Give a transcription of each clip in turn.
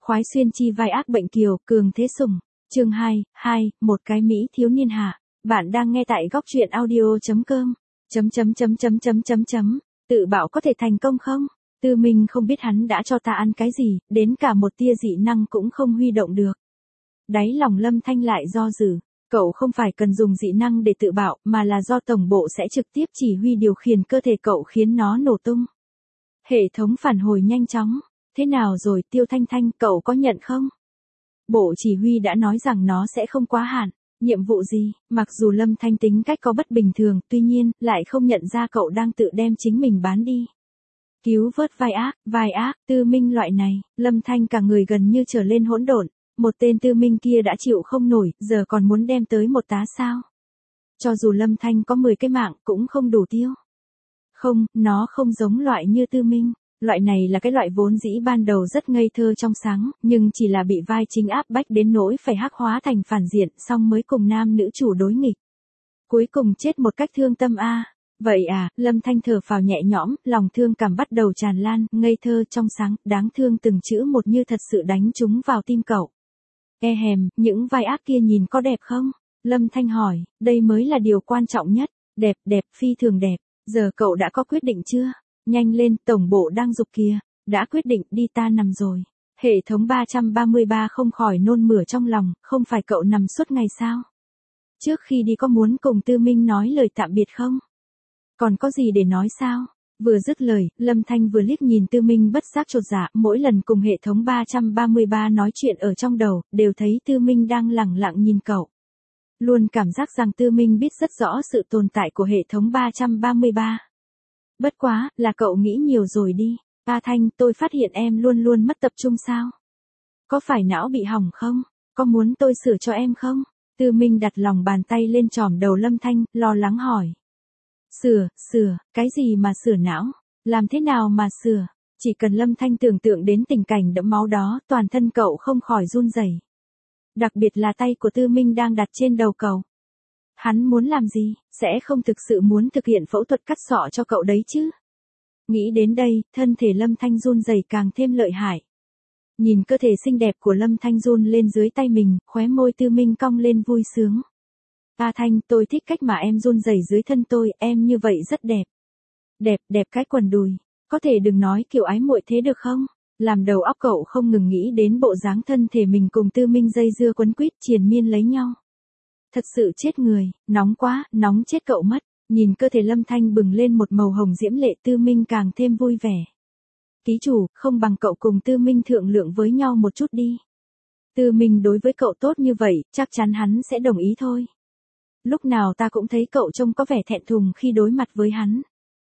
Khoái xuyên chi vai ác bệnh kiều, cường thế sủng. Chương 2, một cái Mỹ thiếu niên hạ. Bạn đang nghe tại góc truyện audio.com. Tự bảo có thể thành công không? Tư Minh không biết hắn đã cho ta ăn cái gì, đến cả một tia dị năng cũng không huy động được. Đáy lòng Lâm Thanh lại do dự. Cậu không phải cần dùng dị năng để tự bảo, mà là do tổng bộ sẽ trực tiếp chỉ huy điều khiển cơ thể cậu khiến nó nổ tung. Hệ thống phản hồi nhanh chóng. Thế nào rồi Tiêu Thanh Thanh, cậu có nhận không? Bộ chỉ huy đã nói rằng nó sẽ không quá hạn. Nhiệm vụ gì? Mặc dù Lâm Thanh tính cách có bất bình thường, tuy nhiên, lại không nhận ra cậu đang tự đem chính mình bán đi. Cứu vớt vai ác, Tư Minh loại này, Lâm Thanh cả người gần như trở lên hỗn độn. Một tên Tư Minh kia đã chịu không nổi, giờ còn muốn đem tới một tá sao? Cho dù Lâm Thanh có 10 cái mạng cũng không đủ tiêu. Không, nó không giống loại như Tư Minh. Loại này là cái loại vốn dĩ ban đầu rất ngây thơ trong sáng, nhưng chỉ là bị vai chính áp bách đến nỗi phải hắc hóa thành phản diện, xong mới cùng nam nữ chủ đối nghịch. Cuối cùng chết một cách thương tâm a. Vậy à, Lâm Thanh thở phào nhẹ nhõm, lòng thương cảm bắt đầu tràn lan, ngây thơ trong sáng, đáng thương từng chữ một như thật sự đánh trúng vào tim cậu. Những vai ác kia nhìn có đẹp không? Lâm Thanh hỏi, đây mới là điều quan trọng nhất. Đẹp, phi thường đẹp. Giờ cậu đã có quyết định chưa? Nhanh lên, tổng bộ đang giục kìa. Đã quyết định, đi ta nằm rồi. Hệ thống 333 không khỏi nôn mửa trong lòng, không phải cậu nằm suốt ngày sao? Trước khi đi có muốn cùng Tư Minh nói lời tạm biệt không? Còn có gì để nói sao? Vừa dứt lời, Lâm Thanh vừa liếc nhìn Tư Minh bất giác chột dạ, mỗi lần cùng hệ thống 333 nói chuyện ở trong đầu, đều thấy Tư Minh đang lẳng lặng nhìn cậu. Luôn cảm giác rằng Tư Minh biết rất rõ sự tồn tại của hệ thống 333. Bất quá, là cậu nghĩ nhiều rồi đi. A Thanh, tôi phát hiện em luôn luôn mất tập trung sao? Có phải não bị hỏng không? Có muốn tôi sửa cho em không? Tư Minh đặt lòng bàn tay lên tròm đầu Lâm Thanh, lo lắng hỏi. Sửa, cái gì mà sửa não? Làm thế nào mà sửa? Chỉ cần Lâm Thanh tưởng tượng đến tình cảnh đẫm máu đó, toàn thân cậu không khỏi run rẩy. Đặc biệt là tay của Tư Minh đang đặt trên đầu cậu. Hắn muốn làm gì? Sẽ không thực sự muốn thực hiện phẫu thuật cắt sọ cho cậu đấy chứ? Nghĩ đến đây, thân thể Lâm Thanh run rẩy càng thêm lợi hại. Nhìn cơ thể xinh đẹp của Lâm Thanh run lên dưới tay mình, khóe môi Tư Minh cong lên vui sướng. A Thanh, tôi thích cách mà em run rẩy dưới thân tôi, em như vậy rất đẹp. Đẹp cái quần đùi. Có thể đừng nói kiểu ái muội thế được không? Làm đầu óc cậu không ngừng nghĩ đến bộ dáng thân thể mình cùng Tư Minh dây dưa quấn quýt triền miên lấy nhau. Thật sự chết người, nóng quá, nóng chết cậu mất. Nhìn cơ thể Lâm Thanh bừng lên một màu hồng diễm lệ, Tư Minh càng thêm vui vẻ. Ký chủ, không bằng cậu cùng Tư Minh thượng lượng với nhau một chút đi. Tư Minh đối với cậu tốt như vậy, chắc chắn hắn sẽ đồng ý thôi. Lúc nào ta cũng thấy cậu trông có vẻ thẹn thùng khi đối mặt với hắn.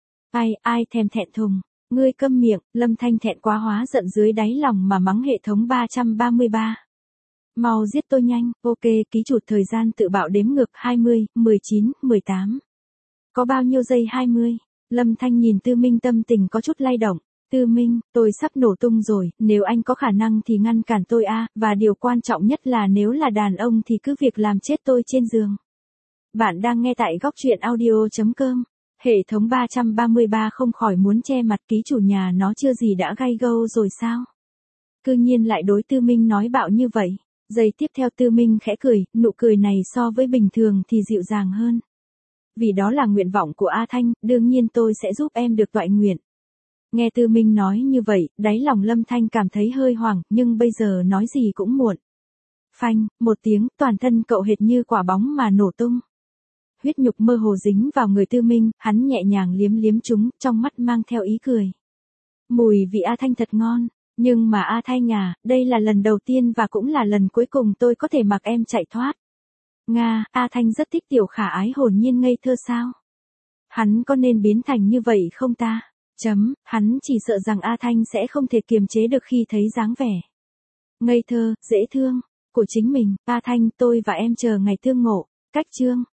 Ai thèm thẹn thùng, ngươi câm miệng. Lâm Thanh thẹn quá hóa giận dưới đáy lòng mà mắng hệ thống 333. Mau giết tôi nhanh, ok, ký chủ thời gian tự bạo đếm ngược 20, 19, 18. Có bao nhiêu giây 20? Lâm Thanh nhìn Tư Minh tâm tình có chút lay động. Tư Minh, tôi sắp nổ tung rồi, nếu anh có khả năng thì ngăn cản tôi và điều quan trọng nhất là nếu là đàn ông thì cứ việc làm chết tôi trên giường. Bạn đang nghe tại góc truyện audio.com. Hệ thống 333 không khỏi muốn che mặt, ký chủ nhà nó chưa gì đã gay gâu rồi sao? Cư nhiên lại đối Tư Minh nói bạo như vậy. Giây tiếp theo Tư Minh khẽ cười, nụ cười này so với bình thường thì dịu dàng hơn. Vì đó là nguyện vọng của A Thanh, đương nhiên tôi sẽ giúp em được toại nguyện. Nghe Tư Minh nói như vậy, đáy lòng Lâm Thanh cảm thấy hơi hoảng, nhưng bây giờ nói gì cũng muộn. Phanh, một tiếng, toàn thân cậu hệt như quả bóng mà nổ tung. Huyết nhục mơ hồ dính vào người Tư Minh, hắn nhẹ nhàng liếm chúng, trong mắt mang theo ý cười. Mùi vị A Thanh thật ngon, nhưng mà A Thanh đây là lần đầu tiên và cũng là lần cuối cùng tôi có thể mặc em chạy thoát. Nga, A Thanh rất thích tiểu khả ái hồn nhiên ngây thơ sao? Hắn có nên biến thành như vậy không ta? Hắn chỉ sợ rằng A Thanh sẽ không thể kiềm chế được khi thấy dáng vẻ ngây thơ, dễ thương của chính mình. A Thanh, tôi và em chờ ngày tương ngộ. Cách chương